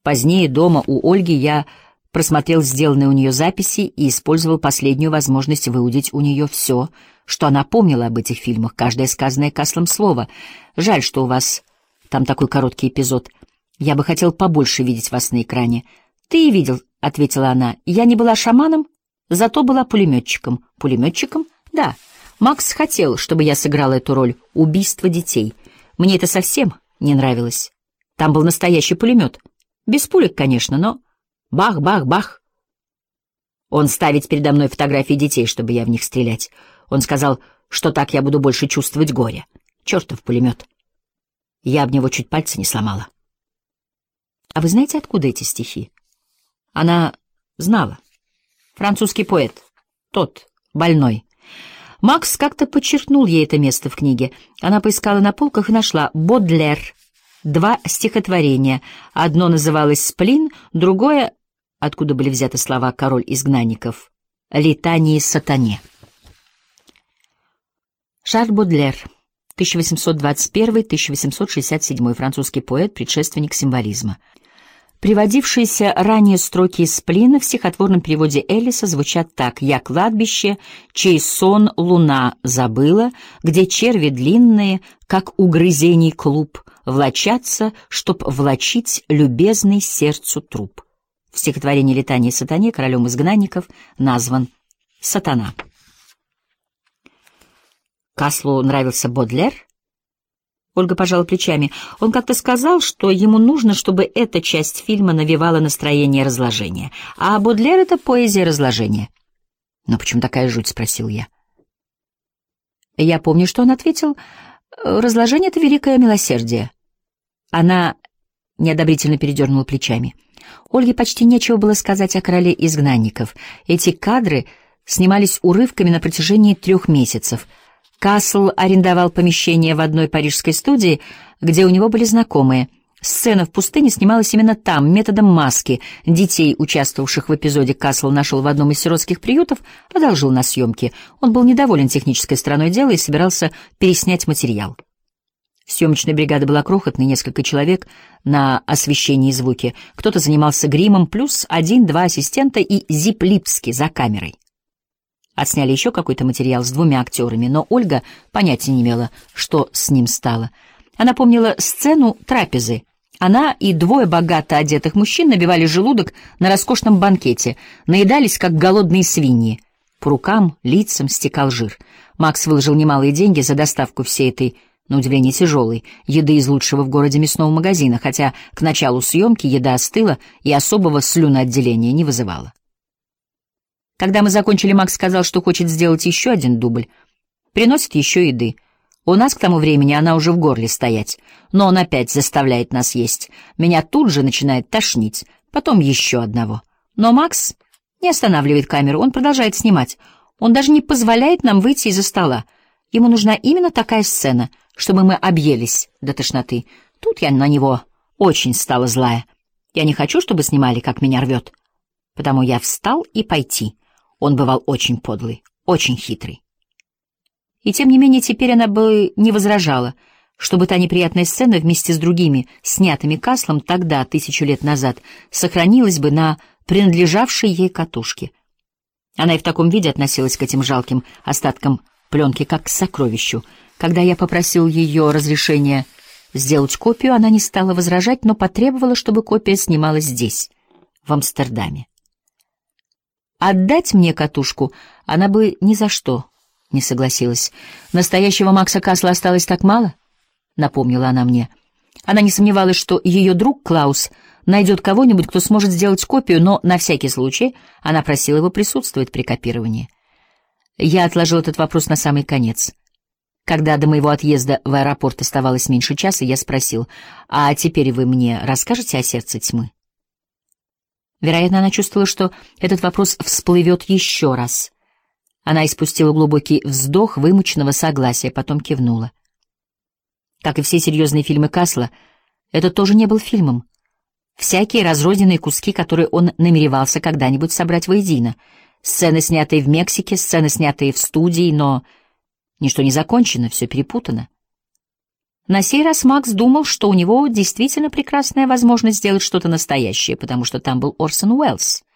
Позднее дома у Ольги я просмотрел сделанные у нее записи и использовал последнюю возможность выудить у нее все, что она помнила об этих фильмах, каждое сказанное Каслом слово. Жаль, что у вас там такой короткий эпизод. Я бы хотел побольше видеть вас на экране. Ты и видел, — ответила она. Я не была шаманом, зато была пулеметчиком. Пулеметчиком? Да. Макс хотел, чтобы я сыграла эту роль — убийство детей. Мне это совсем не нравилось. Там был настоящий пулемет. Без пулек, конечно, но... Бах-бах-бах. Он ставит передо мной фотографии детей, чтобы я в них стрелять. Он сказал, что так я буду больше чувствовать горе. Чертов пулемет. Я об него чуть пальцы не сломала. А вы знаете, откуда эти стихи? Она знала. Французский поэт. Тот, больной. Макс как-то подчеркнул ей это место в книге. Она поискала на полках и нашла Бодлер. 2 стихотворения. Одно называлось «Сплин», другое, откуда были взяты слова «Король изгнанников», «Летании сатане». Шарль Бодлер, 1821-1867, французский поэт, предшественник символизма. Приводившиеся ранее строки из «Сплина» в стихотворном переводе Эллиса звучат так: «Я кладбище, чей сон луна забыла, где черви длинные, как угрызений клуб, влачатся, чтоб влачить любезный сердцу труп». В стихотворении «Летании сатане» королем изгнанников назван Сатана. Каслу нравился Бодлер? Ольга пожала плечами. Он как-то сказал, что ему нужно, чтобы эта часть фильма навевала настроение разложения. А Бодлер — это поэзия разложения. «Но почему такая жуть?» — спросил я. Я помню, что он ответил: «Разложение — это великое милосердие». Она неодобрительно передернула плечами. Ольге почти нечего было сказать о короле изгнанников. Эти кадры снимались урывками на протяжении 3 месяцев. Касл арендовал помещение в одной парижской студии, где у него были знакомые. Сцена в пустыне снималась именно там, методом маски. Детей, участвовавших в эпизоде, Касл нашел в одном из сиротских приютов, одолжил на съемки. Он был недоволен технической стороной дела и собирался переснять материал. Съемочная бригада была крохотной, несколько человек на освещении и звуке. Кто-то занимался гримом, плюс 1-2 ассистента и Зип Липский за камерой. Отсняли еще какой-то материал с 2 актерами, но Ольга понятия не имела, что с ним стало. Она помнила сцену трапезы. Она и 2 богато одетых мужчин набивали желудок на роскошном банкете, наедались, как голодные свиньи. По рукам, лицам стекал жир. Макс выложил немалые деньги за доставку всей этой, на удивление, тяжелой еды из лучшего в городе мясного магазина, хотя к началу съемки еда остыла и особого слюноотделения не вызывала. Когда мы закончили, Макс сказал, что хочет сделать еще 1 дубль. Приносит еще еды. У нас к тому времени она уже в горле стоять, но он опять заставляет нас есть. Меня тут же начинает тошнить, потом еще одного. Но Макс не останавливает камеру, он продолжает снимать. Он даже не позволяет нам выйти из-за стола. Ему нужна именно такая сцена, чтобы мы объелись до тошноты. Тут я на него очень стала злая. Я не хочу, чтобы снимали, как меня рвет. Потому я встал и пойти. Он бывал очень подлый, очень хитрый. И тем не менее теперь она бы не возражала, чтобы та неприятная сцена вместе с другими, снятыми Каслом тогда, 1000 лет назад, сохранилась бы на принадлежавшей ей катушке. Она и в таком виде относилась к этим жалким остаткам пленки, как к сокровищу. Когда я попросил ее разрешения сделать копию, она не стала возражать, но потребовала, чтобы копия снималась здесь, в Амстердаме. Отдать мне катушку она бы ни за что не согласилась. Настоящего Макса Касла осталось так мало, напомнила она мне. Она не сомневалась, что ее друг Клаус найдет кого-нибудь, кто сможет сделать копию, но на всякий случай она просила его присутствовать при копировании. Я отложил этот вопрос на самый конец. Когда до моего отъезда в аэропорт оставалось меньше часа, я спросил: «А теперь вы мне расскажете о сердце тьмы?» Вероятно, она чувствовала, что этот вопрос всплывет еще раз. Она испустила глубокий вздох вымученного согласия, потом кивнула. Как и все серьезные фильмы Касла, это тоже не был фильмом. Всякие разрозненные куски, которые он намеревался когда-нибудь собрать воедино. Сцены, снятые в Мексике, сцены, снятые в студии, но ничто не закончено, все перепутано. На сей раз Макс думал, что у него действительно прекрасная возможность сделать что-то настоящее, потому что там был Орсон Уэллс.